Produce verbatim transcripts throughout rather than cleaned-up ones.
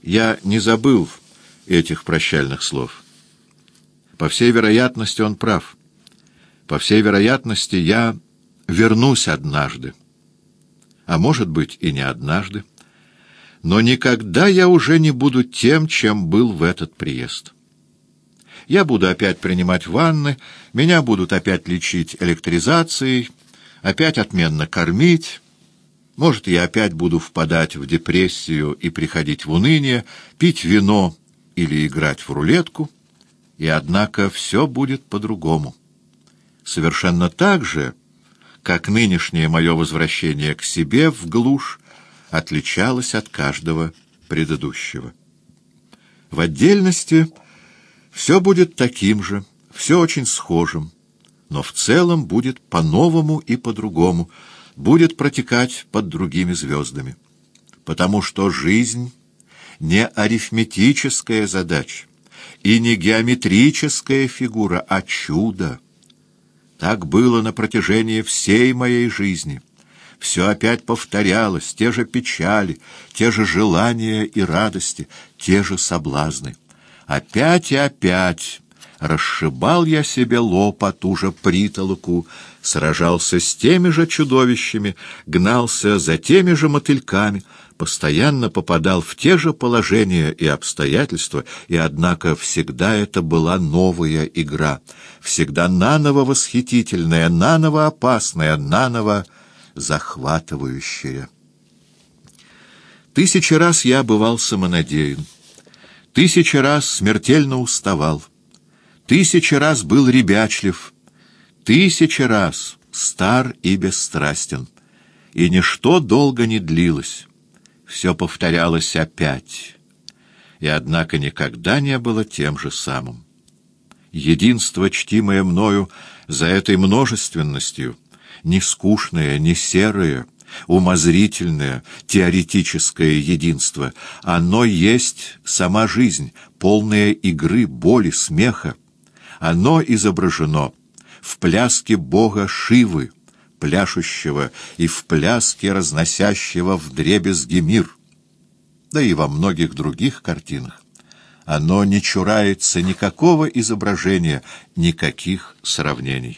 Я не забыл этих прощальных слов. По всей вероятности, он прав. По всей вероятности, я вернусь однажды. А может быть, и не однажды. Но никогда я уже не буду тем, чем был в этот приезд. Я буду опять принимать ванны, меня будут опять лечить электризацией, опять отменно кормить. Может, я опять буду впадать в депрессию и приходить в уныние, пить вино или играть в рулетку. И однако все будет по-другому. Совершенно так же, как нынешнее мое возвращение к себе в глушь отличалось от каждого предыдущего. В отдельности все будет таким же, все очень схожим, но в целом будет по-новому и по-другому, будет протекать под другими звездами. Потому что жизнь не арифметическая задача и не геометрическая фигура, а чудо. Так было на протяжении всей моей жизни. Все опять повторялось, те же печали, те же желания и радости, те же соблазны. Опять и опять расшибал я себе лоб о ту же притолоку, сражался с теми же чудовищами, гнался за теми же мотыльками, постоянно попадал в те же положения и обстоятельства, и, однако, всегда это была новая игра, всегда наново восхитительная, наново опасная, наново захватывающая. Тысячи раз я бывал самонадеян, тысячи раз смертельно уставал, тысячи раз был ребячлив, тысячи раз стар и бесстрастен, и ничто долго не длилось. Все повторялось опять, и, однако, никогда не было тем же самым. Единство, чтимое мною за этой множественностью, не скучное, не серое, умозрительное, теоретическое единство, оно есть сама жизнь, полная игры, боли, смеха. Оно изображено в пляске бога Шивы, пляшущего и в пляске разносящего вдребезги мир, да и во многих других картинах. Оно не чурается никакого изображения, никаких сравнений.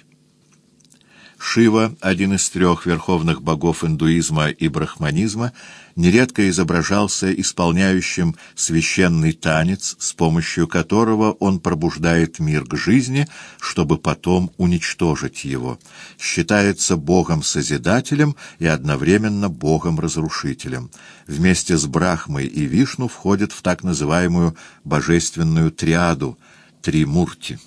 Шива, один из трех верховных богов индуизма и брахманизма, нередко изображался исполняющим священный танец, с помощью которого он пробуждает мир к жизни, чтобы потом уничтожить его. Считается богом-созидателем и одновременно богом-разрушителем. Вместе с Брахмой и Вишну входит в так называемую божественную триаду — Тримурти.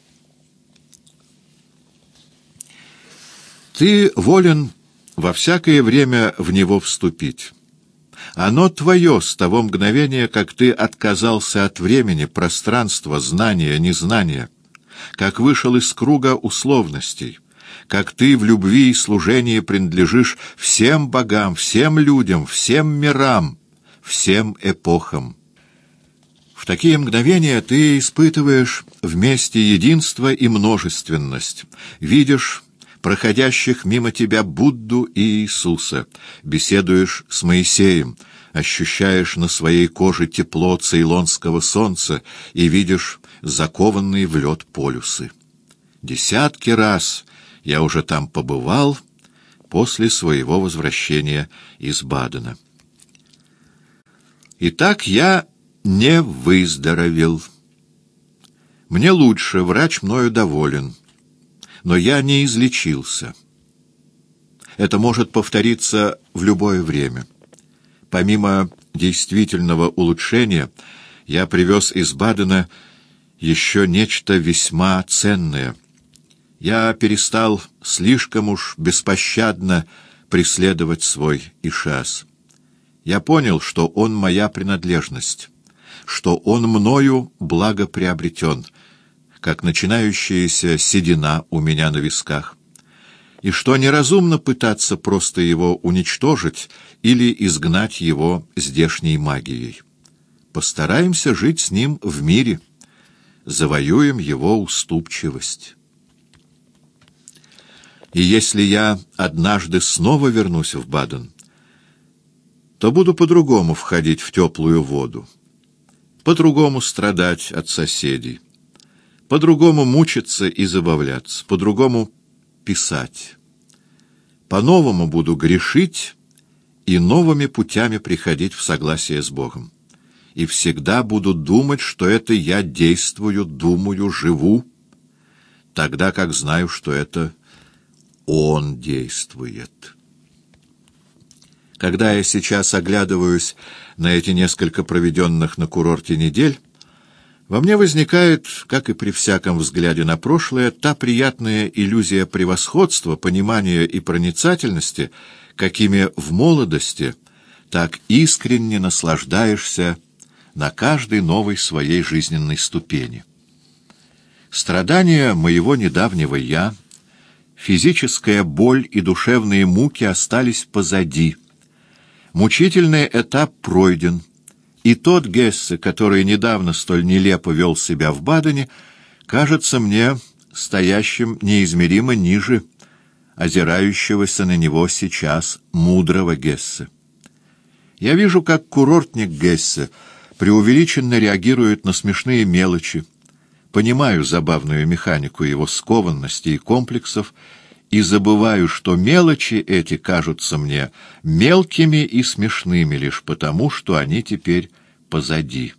Ты волен во всякое время в него вступить. Оно твое с того мгновения, как ты отказался от времени, пространства, знания, незнания, как вышел из круга условностей, как ты в любви и служении принадлежишь всем богам, всем людям, всем мирам, всем эпохам. В такие мгновения ты испытываешь вместе единство и множественность, видишь проходящих мимо тебя Будду и Иисуса, беседуешь с Моисеем, ощущаешь на своей коже тепло цейлонского солнца и видишь закованные в лед полюсы. Десятки раз я уже там побывал после своего возвращения из Бадена. Итак, я не выздоровел. Мне лучше, врач мною доволен. Но я не излечился. Это может повториться в любое время. Помимо действительного улучшения, я привез из Бадена еще нечто весьма ценное. Я перестал слишком уж беспощадно преследовать свой ишас. Я понял, что он моя принадлежность, что он мною благоприобретен, как начинающаяся седина у меня на висках, и что неразумно пытаться просто его уничтожить или изгнать его здешней магией. Постараемся жить с ним в мире, завоюем его уступчивость. И если я однажды снова вернусь в Баден, то буду по-другому входить в теплую воду, по-другому страдать от соседей, по-другому мучиться и забавляться, по-другому писать. По-новому буду грешить и новыми путями приходить в согласие с Богом. И всегда буду думать, что это я действую, думаю, живу, тогда как знаю, что это Он действует. Когда я сейчас оглядываюсь на эти несколько проведенных на курорте недель, во мне возникает, как и при всяком взгляде на прошлое, та приятная иллюзия превосходства, понимания и проницательности, какими в молодости так искренне наслаждаешься на каждой новой своей жизненной ступени. Страдания моего недавнего «я», физическая боль и душевные муки остались позади. Мучительный этап пройден, и тот Гессе, который недавно столь нелепо вел себя в Бадене, кажется мне стоящим неизмеримо ниже озирающегося на него сейчас мудрого Гессе. Я вижу, как курортник Гессе преувеличенно реагирует на смешные мелочи, понимаю забавную механику его скованности и комплексов и забываю, что мелочи эти кажутся мне мелкими и смешными лишь потому, что они теперь позади.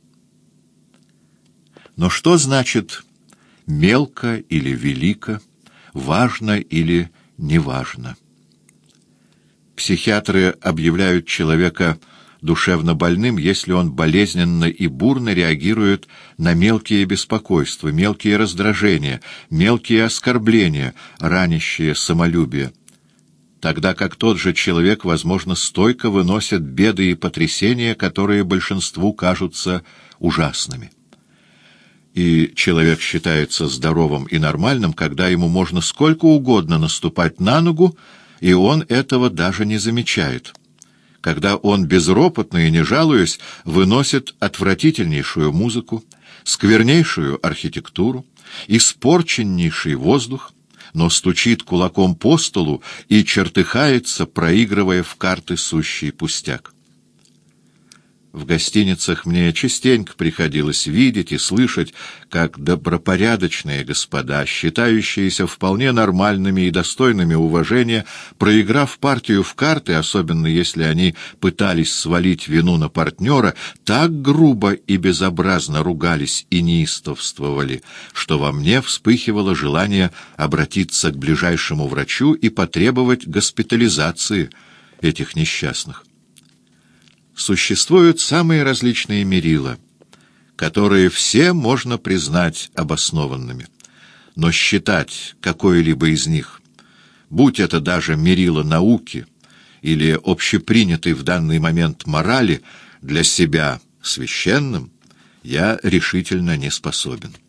Но что значит мелко или велико, важно или неважно? Психиатры объявляют человека душевно больным, если он болезненно и бурно реагирует на мелкие беспокойства, мелкие раздражения, мелкие оскорбления, ранящие самолюбие, тогда как тот же человек, возможно, стойко выносит беды и потрясения, которые большинству кажутся ужасными. И человек считается здоровым и нормальным, когда ему можно сколько угодно наступать на ногу, и он этого даже не замечает, когда он безропотно и не жалуясь выносит отвратительнейшую музыку, сквернейшую архитектуру, испорченнейший воздух, но стучит кулаком по столу и чертыхается, проигрывая в карты сущий пустяк. В гостиницах мне частенько приходилось видеть и слышать, как добропорядочные господа, считающиеся вполне нормальными и достойными уважения, проиграв партию в карты, особенно если они пытались свалить вину на партнера, так грубо и безобразно ругались и неистовствовали, что во мне вспыхивало желание обратиться к ближайшему врачу и потребовать госпитализации этих несчастных. Существуют самые различные мерила, которые все можно признать обоснованными, но считать какое-либо из них, будь это даже мерило науки или общепринятой в данный момент морали, для себя священным, я решительно не способен.